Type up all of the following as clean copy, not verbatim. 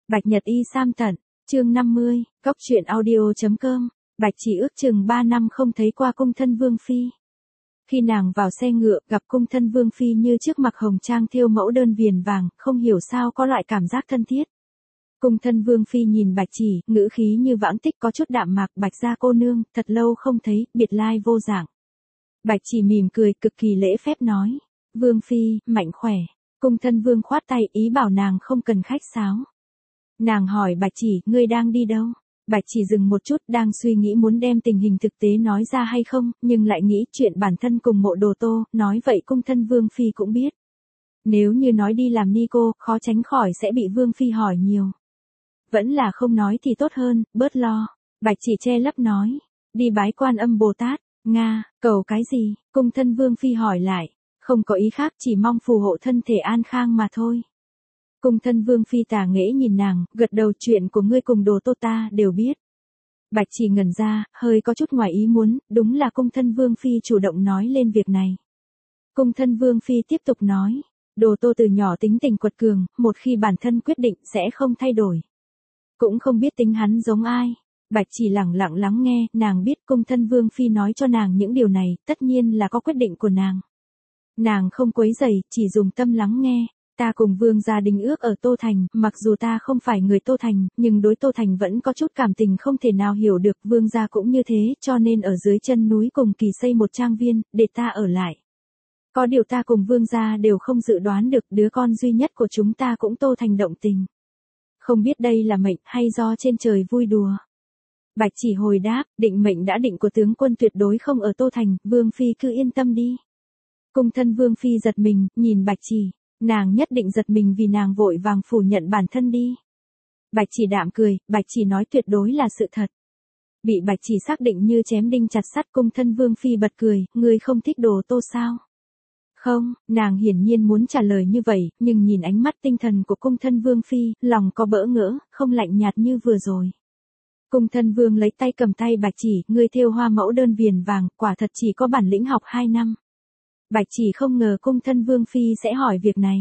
Bạch Nhật Y Sam Tận, chương 50, Cóc truyện audio.com, Bạch chỉ ước chừng 3 năm không thấy qua cung thân Vương Phi. Khi nàng vào xe ngựa gặp cung thân Vương Phi như trước mặc hồng trang thêu mẫu đơn viền vàng, không hiểu sao có loại cảm giác thân thiết. Cung thân Vương Phi nhìn Bạch chỉ, ngữ khí như vãng tích có chút đạm mạc. Bạch gia cô nương, thật lâu không thấy, biệt lai vô dạng. Bạch chỉ mỉm cười cực kỳ lễ phép nói, Vương Phi, mạnh khỏe. Cung thân Vương khoát tay ý bảo nàng không cần khách sáo. Nàng hỏi Bạch chỉ, ngươi đang đi đâu? Bạch chỉ dừng một chút đang suy nghĩ muốn đem tình hình thực tế nói ra hay không, nhưng lại nghĩ chuyện bản thân cùng Mộ Đồ Tô, nói vậy cung thân Vương Phi cũng biết. Nếu như nói đi làm ni cô, khó tránh khỏi sẽ bị Vương Phi hỏi nhiều. Vẫn là không nói thì tốt hơn, bớt lo. Bạch chỉ che lấp nói, đi bái Quan Âm Bồ Tát. Nga, cầu cái gì? Cung thân Vương Phi hỏi lại, không có ý khác, chỉ mong phù hộ thân thể an khang mà thôi. Cung thân Vương Phi tà nghễ nhìn nàng, gật đầu, chuyện của ngươi cùng Đồ Tô ta đều biết. Bạch chỉ ngẩn ra, hơi có chút ngoài ý muốn, đúng là cung thân Vương Phi chủ động nói lên việc này. Cung thân Vương Phi tiếp tục nói, Đồ Tô từ nhỏ tính tình quật cường, một khi bản thân quyết định sẽ không thay đổi. Cũng không biết tính hắn giống ai. Bạch chỉ lẳng lặng lắng nghe, nàng biết cung thân Vương Phi nói cho nàng những điều này, tất nhiên là có quyết định của nàng. Nàng không quấy rầy, chỉ dùng tâm lắng nghe. Ta cùng Vương gia đình ước ở Tô Thành, mặc dù ta không phải người Tô Thành, nhưng đối Tô Thành vẫn có chút cảm tình không thể nào hiểu được, Vương gia cũng như thế, cho nên ở dưới chân núi cùng kỳ xây một trang viên, để ta ở lại. Có điều ta cùng Vương gia đều không dự đoán được, đứa con duy nhất của chúng ta cũng Tô Thành động tình. Không biết đây là mệnh hay do trên trời vui đùa. Bạch chỉ hồi đáp, định mệnh đã định của tướng quân tuyệt đối không ở Tô Thành, Vương Phi cứ yên tâm đi. Cung thân Vương Phi giật mình, nhìn Bạch chỉ. Nàng nhất định giật mình vì nàng vội vàng phủ nhận bản thân đi. Bạch chỉ đạm cười, Bạch chỉ nói tuyệt đối là sự thật. Bị Bạch chỉ xác định như chém đinh chặt sắt, cung thân Vương Phi bật cười, ngươi không thích Đồ Tô sao? Không, nàng hiển nhiên muốn trả lời như vậy, nhưng nhìn ánh mắt tinh thần của cung thân Vương Phi, lòng có bỡ ngỡ, không lạnh nhạt như vừa rồi. Cung thân Vương lấy tay cầm tay Bạch chỉ, ngươi thêu hoa mẫu đơn viền vàng, quả thật chỉ có bản lĩnh học 2 năm. Bạch chỉ không ngờ cung thân Vương Phi sẽ hỏi việc này.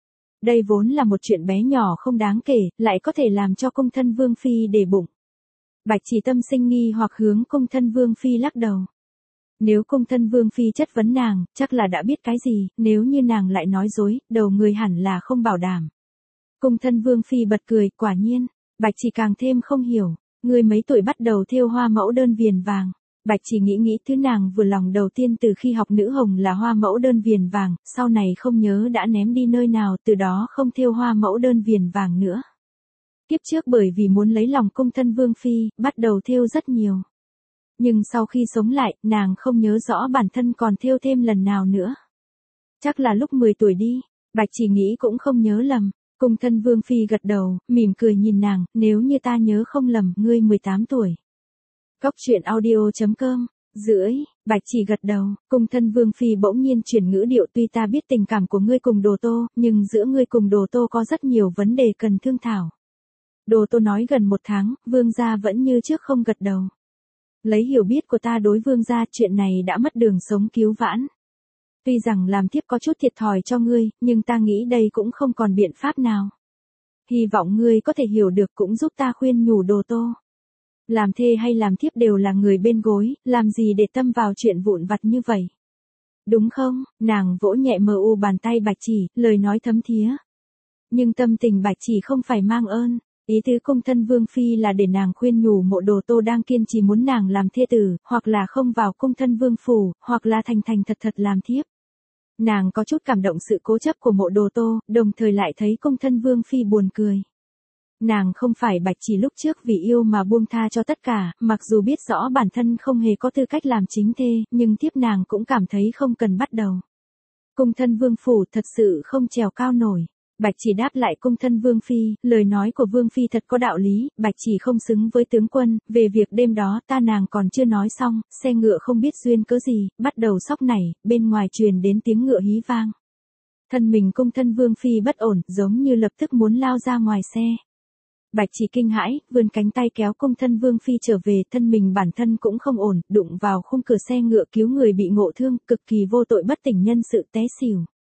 Đây vốn là một chuyện bé nhỏ không đáng kể, lại có thể làm cho cung thân Vương Phi để bụng. Bạch chỉ tâm sinh nghi hoặc hướng cung thân Vương Phi lắc đầu. Nếu cung thân Vương Phi chất vấn nàng, chắc là đã biết cái gì, nếu như nàng lại nói dối, đầu người hẳn là không bảo đảm. Cung thân Vương Phi bật cười, quả nhiên. Bạch chỉ càng thêm không hiểu, ngươi mấy tuổi bắt đầu thêu hoa mẫu đơn viền vàng. Bạch chỉ nghĩ thứ nàng vừa lòng đầu tiên từ khi học nữ hồng là hoa mẫu đơn viền vàng, sau này không nhớ đã ném đi nơi nào, từ đó không thêu hoa mẫu đơn viền vàng nữa. Kiếp trước bởi vì muốn lấy lòng cung thân Vương Phi, bắt đầu thêu rất nhiều. Nhưng sau khi sống lại, nàng không nhớ rõ bản thân còn thêu thêm lần nào nữa. Chắc là lúc 10 tuổi đi, Bạch chỉ nghĩ cũng không nhớ lầm. Cung thân Vương Phi gật đầu, mỉm cười nhìn nàng, nếu như ta nhớ không lầm, ngươi 18 tuổi. Cóc truyện audio.com, rưỡi, Bạch chỉ gật đầu, cung thân Vương Phi bỗng nhiên chuyển ngữ điệu, tuy ta biết tình cảm của ngươi cùng Đồ Tô, nhưng giữa ngươi cùng Đồ Tô có rất nhiều vấn đề cần thương thảo. Đồ Tô nói gần 1 tháng, Vương gia vẫn như trước không gật đầu. Lấy hiểu biết của ta đối Vương gia, chuyện này đã mất đường sống cứu vãn. Tuy rằng làm thiếp có chút thiệt thòi cho ngươi, nhưng ta nghĩ đây cũng không còn biện pháp nào. Hy vọng ngươi có thể hiểu được cũng giúp ta khuyên nhủ Đồ Tô. Làm thê hay làm thiếp đều là người bên gối, làm gì để tâm vào chuyện vụn vặt như vậy. Đúng không? Nàng vỗ nhẹ mờ u bàn tay Bạch chỉ, lời nói thấm thía. Nhưng tâm tình Bạch chỉ không phải mang ơn. Ý tứ cung thân Vương Phi là để nàng khuyên nhủ Mộ Đồ Tô đang kiên trì muốn nàng làm thê tử, hoặc là không vào cung thân Vương phủ, hoặc là thành thành thật thật làm thiếp. Nàng có chút cảm động sự cố chấp của Mộ Đồ Tô, đồng thời lại thấy cung thân Vương Phi buồn cười. Nàng không phải Bạch chỉ lúc trước vì yêu mà buông tha cho tất cả, mặc dù biết rõ bản thân không hề có tư cách làm chính thê, nhưng tiếp nàng cũng cảm thấy không cần bắt đầu. Cung thân Vương phủ thật sự không trèo cao nổi. Bạch chỉ đáp lại cung thân Vương Phi, lời nói của Vương Phi thật có đạo lý, Bạch chỉ không xứng với tướng quân, về việc đêm đó ta nàng còn chưa nói xong, xe ngựa không biết duyên cớ gì, bắt đầu sóc nảy, bên ngoài truyền đến tiếng ngựa hí vang. Thân mình cung thân Vương Phi bất ổn, giống như lập tức muốn lao ra ngoài xe. Bạch chỉ kinh hãi, vươn cánh tay kéo cung thân Vương Phi trở về, thân mình bản thân cũng không ổn, đụng vào khung cửa xe ngựa cứu người bị ngộ thương, cực kỳ vô tội bất tỉnh nhân sự té xỉu.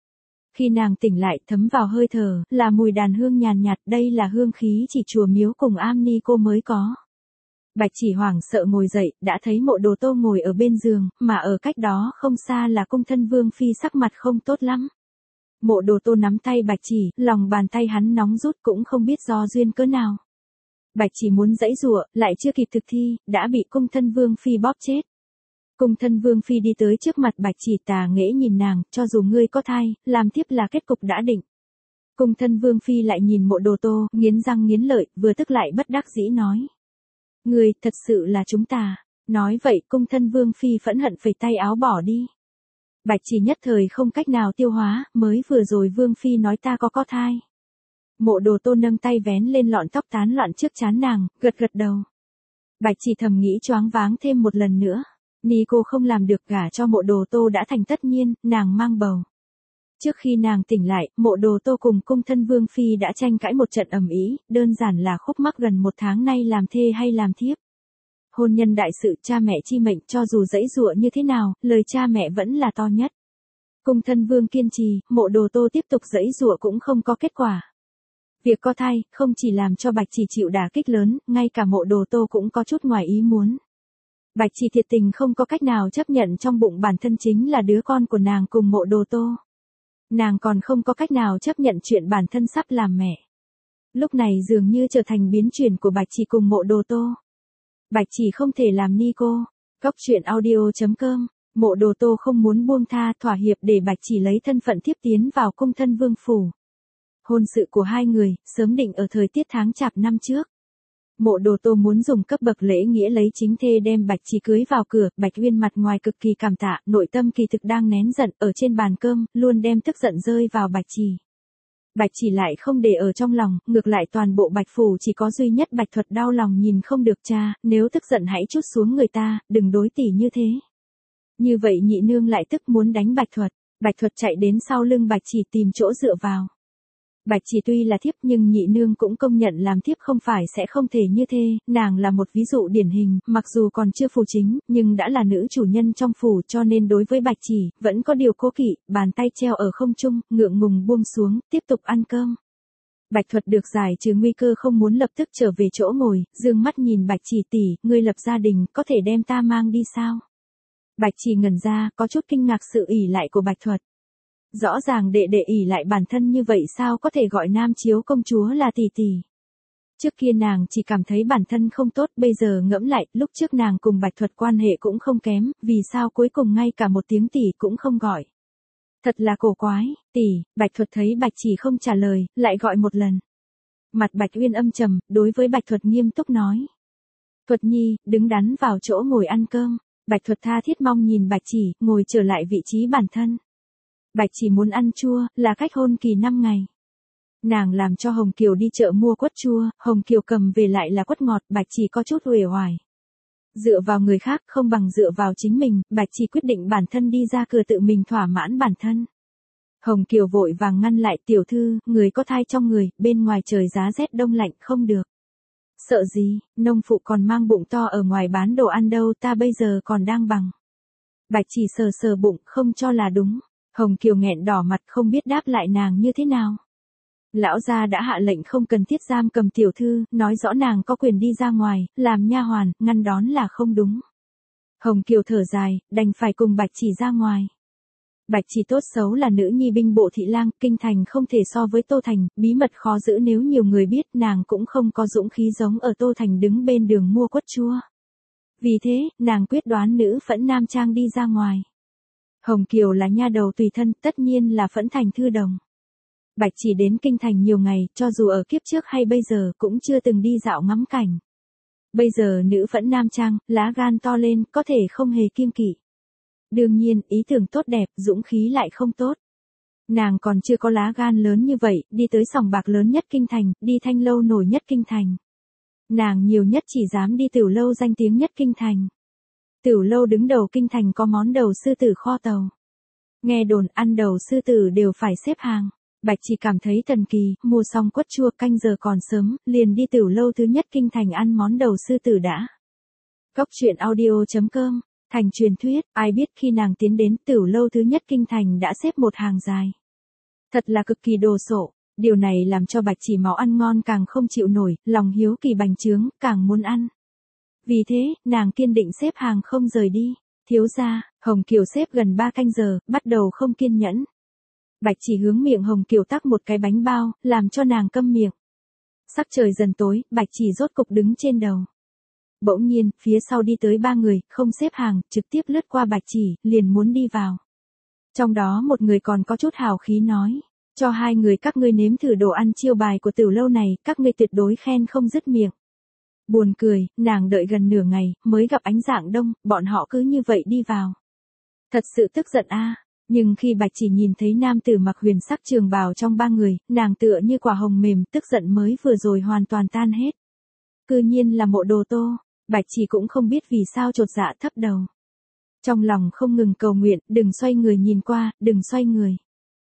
Khi nàng tỉnh lại, thấm vào hơi thở, là mùi đàn hương nhàn nhạt, đây là hương khí chỉ chùa miếu cùng am ni cô mới có. Bạch Chỉ hoảng sợ ngồi dậy, đã thấy Mộ Đồ Tô ngồi ở bên giường, mà ở cách đó không xa là cung thân Vương Phi sắc mặt không tốt lắm. Mộ Đồ Tô nắm tay Bạch Chỉ, lòng bàn tay hắn nóng rút cũng không biết do duyên cỡ nào. Bạch Chỉ muốn giãy giụa, lại chưa kịp thực thi, đã bị cung thân Vương Phi bóp chết. Cung thân Vương Phi đi tới trước mặt Bạch Chỉ tà nghễ nhìn nàng, cho dù ngươi có thai, làm tiếp là kết cục đã định. Cung thân Vương Phi lại nhìn Mộ Đồ Tô, nghiến răng nghiến lợi, vừa tức lại bất đắc dĩ nói. Ngươi, thật sự là chúng ta. Nói vậy, cung thân Vương Phi phẫn hận phẩy tay áo bỏ đi. Bạch Chỉ nhất thời không cách nào tiêu hóa, mới vừa rồi Vương Phi nói ta có thai. Mộ Đồ Tô nâng tay vén lên lọn tóc tán loạn trước trán nàng, gật gật đầu. Bạch Chỉ thầm nghĩ choáng váng thêm một lần nữa. Ni cô không làm được, gả cho Mộ Đồ Tô đã thành tất nhiên, nàng mang bầu. Trước khi nàng tỉnh lại, Mộ Đồ Tô cùng cung thân Vương Phi đã tranh cãi một trận ầm ĩ, đơn giản là khúc mắc gần một tháng nay làm thê hay làm thiếp. Hôn nhân đại sự, cha mẹ chi mệnh, cho dù giãy giụa như thế nào, lời cha mẹ vẫn là to nhất. Cung thân Vương kiên trì, Mộ Đồ Tô tiếp tục giãy giụa cũng không có kết quả. Việc có thai, không chỉ làm cho Bạch Chỉ chịu đả kích lớn, ngay cả Mộ Đồ Tô cũng có chút ngoài ý muốn. Bạch Chỉ thiệt tình không có cách nào chấp nhận trong bụng bản thân chính là đứa con của nàng cùng Mộ Đồ Tô. Nàng còn không có cách nào chấp nhận chuyện bản thân sắp làm mẹ. Lúc này dường như trở thành biến chuyển của Bạch Chỉ cùng Mộ Đồ Tô. Bạch Chỉ không thể làm ni cô. Cóc truyện audio.com. Mộ Đồ Tô không muốn buông tha, thỏa hiệp để Bạch Chỉ lấy thân phận thiếp tiến vào cung thân Vương phủ. Hôn sự của hai người, sớm định ở thời tiết tháng Chạp năm trước. Mộ Đồ Tô muốn dùng cấp bậc lễ nghĩa lấy chính thê đem Bạch Chỉ cưới vào cửa, Bạch Uyên mặt ngoài cực kỳ cảm tạ, nội tâm kỳ thực đang nén giận, ở trên bàn cơm, luôn đem tức giận rơi vào Bạch Chỉ. Bạch Chỉ lại không để ở trong lòng, ngược lại toàn bộ Bạch phủ chỉ có duy nhất Bạch Thuật đau lòng nhìn không được cha, nếu tức giận hãy trút xuống người ta, đừng đối tỷ như thế. Như vậy nhị nương lại tức muốn đánh Bạch Thuật, Bạch Thuật chạy đến sau lưng Bạch Chỉ tìm chỗ dựa vào. Bạch Chỉ tuy là thiếp nhưng nhị nương cũng công nhận làm thiếp không phải sẽ không thể như thế, nàng là một ví dụ điển hình, mặc dù còn chưa phủ chính, nhưng đã là nữ chủ nhân trong phủ cho nên đối với Bạch Chỉ, vẫn có điều cố kỵ, bàn tay treo ở không trung, ngượng ngùng buông xuống, tiếp tục ăn cơm. Bạch Thuật được giải trừ nguy cơ không muốn lập tức trở về chỗ ngồi, dương mắt nhìn Bạch Chỉ tỷ, ngươi lập gia đình, có thể đem ta mang đi sao? Bạch Chỉ ngẩn ra, có chút kinh ngạc sự ỷ lại của Bạch Thuật. Rõ ràng đệ đệ ỷ lại bản thân như vậy sao có thể gọi Nam Chiếu công chúa là tỷ tỷ. Trước kia nàng chỉ cảm thấy bản thân không tốt, bây giờ ngẫm lại, lúc trước nàng cùng Bạch Thuật quan hệ cũng không kém, vì sao cuối cùng ngay cả một tiếng tỷ cũng không gọi. Thật là cổ quái, tỷ. Bạch Thuật thấy Bạch Chỉ không trả lời, lại gọi một lần. Mặt Bạch Uyên âm trầm, đối với Bạch Thuật nghiêm túc nói. Thuật nhi, đứng đắn vào chỗ ngồi ăn cơm. Bạch Thuật tha thiết mong nhìn Bạch Chỉ, ngồi trở lại vị trí bản thân. Bạch Chỉ muốn ăn chua, là cách hôn kỳ 5 ngày. Nàng làm cho Hồng Kiều đi chợ mua quất chua, Hồng Kiều cầm về lại là quất ngọt, Bạch Chỉ có chút uể oải. Dựa vào người khác không bằng dựa vào chính mình, Bạch Chỉ quyết định bản thân đi ra cửa tự mình thỏa mãn bản thân. Hồng Kiều vội vàng ngăn lại, tiểu thư, người có thai trong người, bên ngoài trời giá rét đông lạnh không được. Sợ gì, nông phụ còn mang bụng to ở ngoài bán đồ ăn đâu, ta bây giờ còn đang bằng. Bạch Chỉ sờ sờ bụng, không cho là đúng. Hồng Kiều nghẹn đỏ mặt không biết đáp lại nàng như thế nào. Lão gia đã hạ lệnh không cần thiết giam cầm tiểu thư, nói rõ nàng có quyền đi ra ngoài, làm nha hoàn, ngăn đón là không đúng. Hồng Kiều thở dài, đành phải cùng Bạch Chỉ ra ngoài. Bạch Chỉ tốt xấu là nữ nhi binh bộ thị lang, kinh thành không thể so với Tô Thành, bí mật khó giữ nếu nhiều người biết, nàng cũng không có dũng khí giống ở Tô Thành đứng bên đường mua quất chua. Vì thế, nàng quyết đoán nữ phẫn nam trang đi ra ngoài. Hồng Kiều là nha đầu tùy thân, tất nhiên là phẫn thành thư đồng. Bạch Chỉ đến kinh thành nhiều ngày, cho dù ở kiếp trước hay bây giờ cũng chưa từng đi dạo ngắm cảnh. Bây giờ nữ phẫn nam trang, lá gan to lên, có thể không hề kiêng kỵ. Đương nhiên, ý tưởng tốt đẹp, dũng khí lại không tốt. Nàng còn chưa có lá gan lớn như vậy, đi tới sòng bạc lớn nhất kinh thành, đi thanh lâu nổi nhất kinh thành. Nàng nhiều nhất chỉ dám đi tiểu lâu danh tiếng nhất kinh thành. Tiểu lâu đứng đầu kinh thành có món đầu sư tử kho tàu. Nghe đồn ăn đầu sư tử đều phải xếp hàng. Bạch Chỉ cảm thấy thần kỳ, mua xong quất chua canh giờ còn sớm, liền đi tiểu lâu thứ nhất kinh thành ăn món đầu sư tử đã. Cóc truyện audio.com. Thành truyền thuyết, ai biết khi nàng tiến đến tiểu lâu thứ nhất kinh thành đã xếp một hàng dài. Thật là cực kỳ đồ sộ, điều này làm cho Bạch Chỉ máu ăn ngon càng không chịu nổi, lòng hiếu kỳ bành trướng, càng muốn ăn. Vì thế, nàng kiên định xếp hàng không rời đi. Thiếu gia, Hồng Kiều xếp gần 3 canh giờ, bắt đầu không kiên nhẫn. Bạch Chỉ hướng miệng Hồng Kiều tắc một cái bánh bao, làm cho nàng câm miệng. Sắc trời dần tối, Bạch Chỉ rốt cục đứng trên đầu. Bỗng nhiên, phía sau đi tới 3 người, không xếp hàng, trực tiếp lướt qua Bạch Chỉ, liền muốn đi vào. Trong đó một người còn có chút hào khí nói, cho 2 người các ngươi nếm thử đồ ăn chiêu bài của tiểu lâu này, các ngươi tuyệt đối khen không dứt miệng. Buồn cười, nàng đợi gần nửa ngày, mới gặp ánh dạng đông, bọn họ cứ như vậy đi vào. Thật sự tức giận a. Nhưng khi Bạch Chỉ nhìn thấy nam tử mặc huyền sắc trường bào trong 3 người, nàng tựa như quả hồng mềm, tức giận mới vừa rồi hoàn toàn tan hết. Cư nhiên là Mộ Đồ Tô, Bạch Chỉ cũng không biết vì sao chột dạ thấp đầu. Trong lòng không ngừng cầu nguyện, đừng xoay người nhìn qua, đừng xoay người.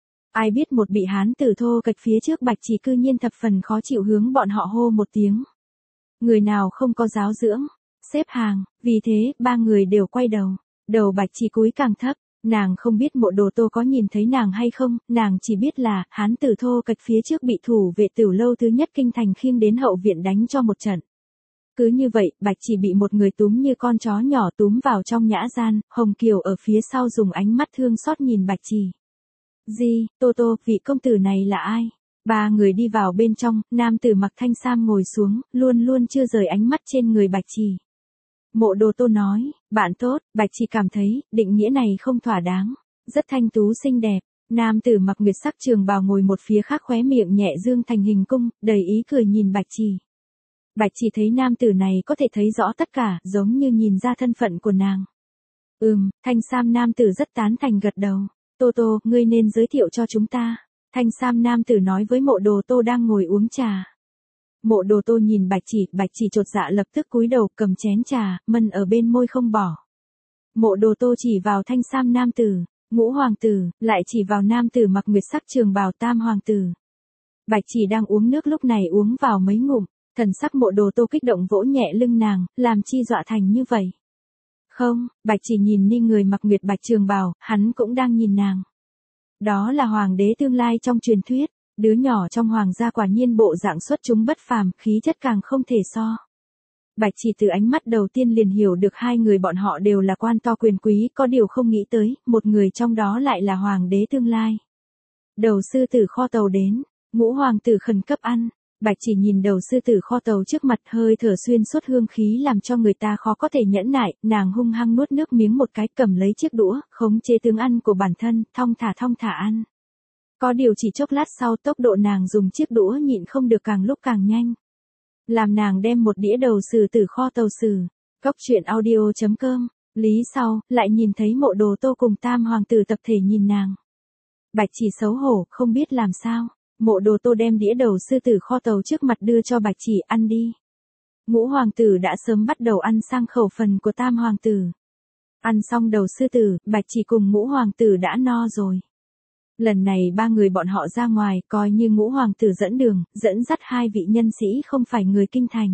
Ai biết một bị hán tử thô kệch phía trước Bạch Chỉ cư nhiên thập phần khó chịu hướng bọn họ hô một tiếng. Người nào không có giáo dưỡng, xếp hàng, vì thế, 3 người đều quay đầu. Đầu Bạch Chỉ cúi càng thấp, nàng không biết Mộ Đồ Tô có nhìn thấy nàng hay không, nàng chỉ biết là, hán tử thô kệch phía trước bị thủ vệ tiểu lâu thứ nhất kinh thành khiêng đến hậu viện đánh cho một trận. Cứ như vậy, Bạch Chỉ bị một người túm như con chó nhỏ túm vào trong nhã gian, Hồng Kiều ở phía sau dùng ánh mắt thương xót nhìn Bạch Chỉ. Gì, Tô Tô, vị công tử này là ai? 3 người đi vào bên trong, nam tử mặc thanh sam ngồi xuống, luôn luôn chưa rời ánh mắt trên người Bạch Chỉ. Mộ Đồ Tô nói, bạn tốt, Bạch Chỉ cảm thấy, định nghĩa này không thỏa đáng. Rất thanh tú xinh đẹp, nam tử mặc nguyệt sắc trường bào ngồi một phía khác khóe miệng nhẹ dương thành hình cung, đầy ý cười nhìn Bạch Chỉ. Bạch Chỉ thấy nam tử này có thể thấy rõ tất cả, giống như nhìn ra thân phận của nàng. Thanh sam nam tử rất tán thành gật đầu. Tô Tô, ngươi nên giới thiệu cho chúng ta. Thanh sam nam tử nói với Mộ Đồ Tô đang ngồi uống trà. Mộ Đồ Tô nhìn Bạch Chỉ chột dạ lập tức cúi đầu cầm chén trà, mân ở bên môi không bỏ. Mộ Đồ Tô chỉ vào thanh sam nam tử, Ngũ hoàng tử, lại chỉ vào nam tử mặc nguyệt sắc trường bào Tam hoàng tử. Bạch Chỉ đang uống nước lúc này uống vào mấy ngụm, thần sắc Mộ Đồ Tô kích động vỗ nhẹ lưng nàng, làm chi dọa thành như vậy. Không, Bạch Chỉ nhìn ni người mặc nguyệt bạch trường bào, hắn cũng đang nhìn nàng. Đó là hoàng đế tương lai trong truyền thuyết, đứa nhỏ trong hoàng gia quả nhiên bộ dạng xuất chúng bất phàm, khí chất càng không thể so. Bạch Chỉ từ ánh mắt đầu tiên liền hiểu được 2 người bọn họ đều là quan to quyền quý, có điều không nghĩ tới, một người trong đó lại là hoàng đế tương lai. Đầu sư tử kho tàu đến, Ngũ hoàng tử khẩn cấp ăn. Bạch Chỉ nhìn đầu sư tử kho tàu trước mặt, hơi thở xuyên suốt hương khí làm cho người ta khó có thể nhẫn nại, nàng hung hăng nuốt nước miếng một cái, cầm lấy chiếc đũa, khống chế tướng ăn của bản thân, thong thả ăn. Có điều chỉ chốc lát sau, tốc độ nàng dùng chiếc đũa nhịn không được càng lúc càng nhanh. Làm nàng đem một đĩa đầu sư tử kho tàu xử. Góc truyện audio.com, lý sau, lại nhìn thấy Mộ Đồ Tô cùng Tam hoàng tử tập thể nhìn nàng. Bạch Chỉ xấu hổ, không biết làm sao. Mộ Đồ Tô đem đĩa đầu sư tử kho tàu trước mặt đưa cho Bạch Chỉ, ăn đi. Ngũ hoàng tử đã sớm bắt đầu ăn sang khẩu phần của Tam hoàng tử. Ăn xong đầu sư tử, Bạch Chỉ cùng Ngũ hoàng tử đã no rồi. Lần này 3 người bọn họ ra ngoài, coi như Ngũ hoàng tử dẫn đường, dẫn dắt 2 vị nhân sĩ không phải người kinh thành.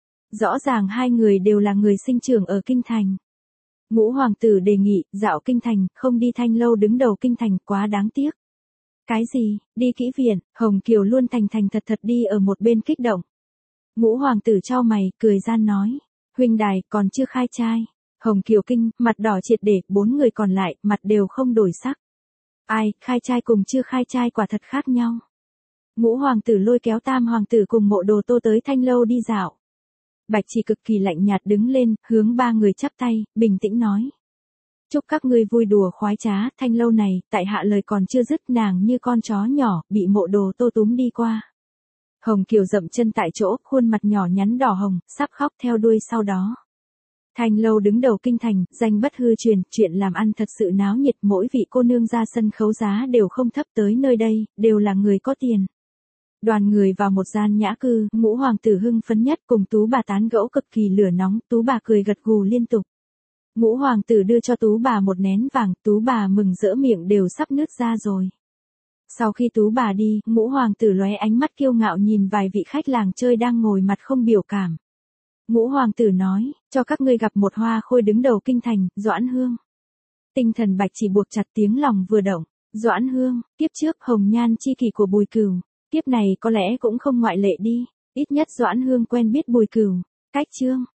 Rõ ràng 2 người đều là người sinh trưởng ở kinh thành. Ngũ hoàng tử đề nghị, dạo kinh thành, không đi Thanh lâu đứng đầu kinh thành, quá đáng tiếc. Cái gì, đi kỹ viện, Hồng Kiều luôn thành thật đi ở một bên kích động. Ngũ hoàng tử chau mày, cười gian nói, huynh đài, còn chưa khai trai. Hồng Kiều kinh, mặt đỏ triệt để, 4 người còn lại, mặt đều không đổi sắc. Ai, khai trai cùng chưa khai trai quả thật khác nhau. Ngũ hoàng tử lôi kéo Tam hoàng tử cùng Mộ Đồ Tô tới Thanh lâu đi dạo. Bạch Chỉ cực kỳ lạnh nhạt đứng lên, hướng 3 người chắp tay, bình tĩnh nói. Chúc các ngươi vui đùa khoái trá, Thanh lâu này, tại hạ lời còn chưa dứt, nàng như con chó nhỏ, bị Mộ Đồ Tô túm đi qua. Hồng Kiều dậm chân tại chỗ, khuôn mặt nhỏ nhắn đỏ hồng, sắp khóc theo đuôi sau đó. Thanh lâu đứng đầu kinh thành, danh bất hư truyền, chuyện làm ăn thật sự náo nhiệt, mỗi vị cô nương ra sân khấu giá đều không thấp, tới nơi đây, đều là người có tiền. Đoàn người vào một gian nhã cư, Ngũ hoàng tử hưng phấn nhất cùng Tú bà tán gẫu cực kỳ lửa nóng, Tú bà cười gật gù liên tục. Ngũ hoàng tử đưa cho Tú bà một nén vàng, Tú bà mừng rỡ miệng đều sắp nứt ra rồi. Sau khi Tú bà đi, Ngũ hoàng tử lóe ánh mắt kiêu ngạo nhìn vài vị khách làng chơi đang ngồi mặt không biểu cảm. Ngũ hoàng tử nói, cho các ngươi gặp một hoa khôi đứng đầu kinh thành, Doãn Hương. Tinh thần Bạch Chỉ buộc chặt, tiếng lòng vừa động. Doãn Hương, kiếp trước hồng nhan chi kỷ của Bùi Cửu, kiếp này có lẽ cũng không ngoại lệ đi, ít nhất Doãn Hương quen biết Bùi Cửu, cách chương.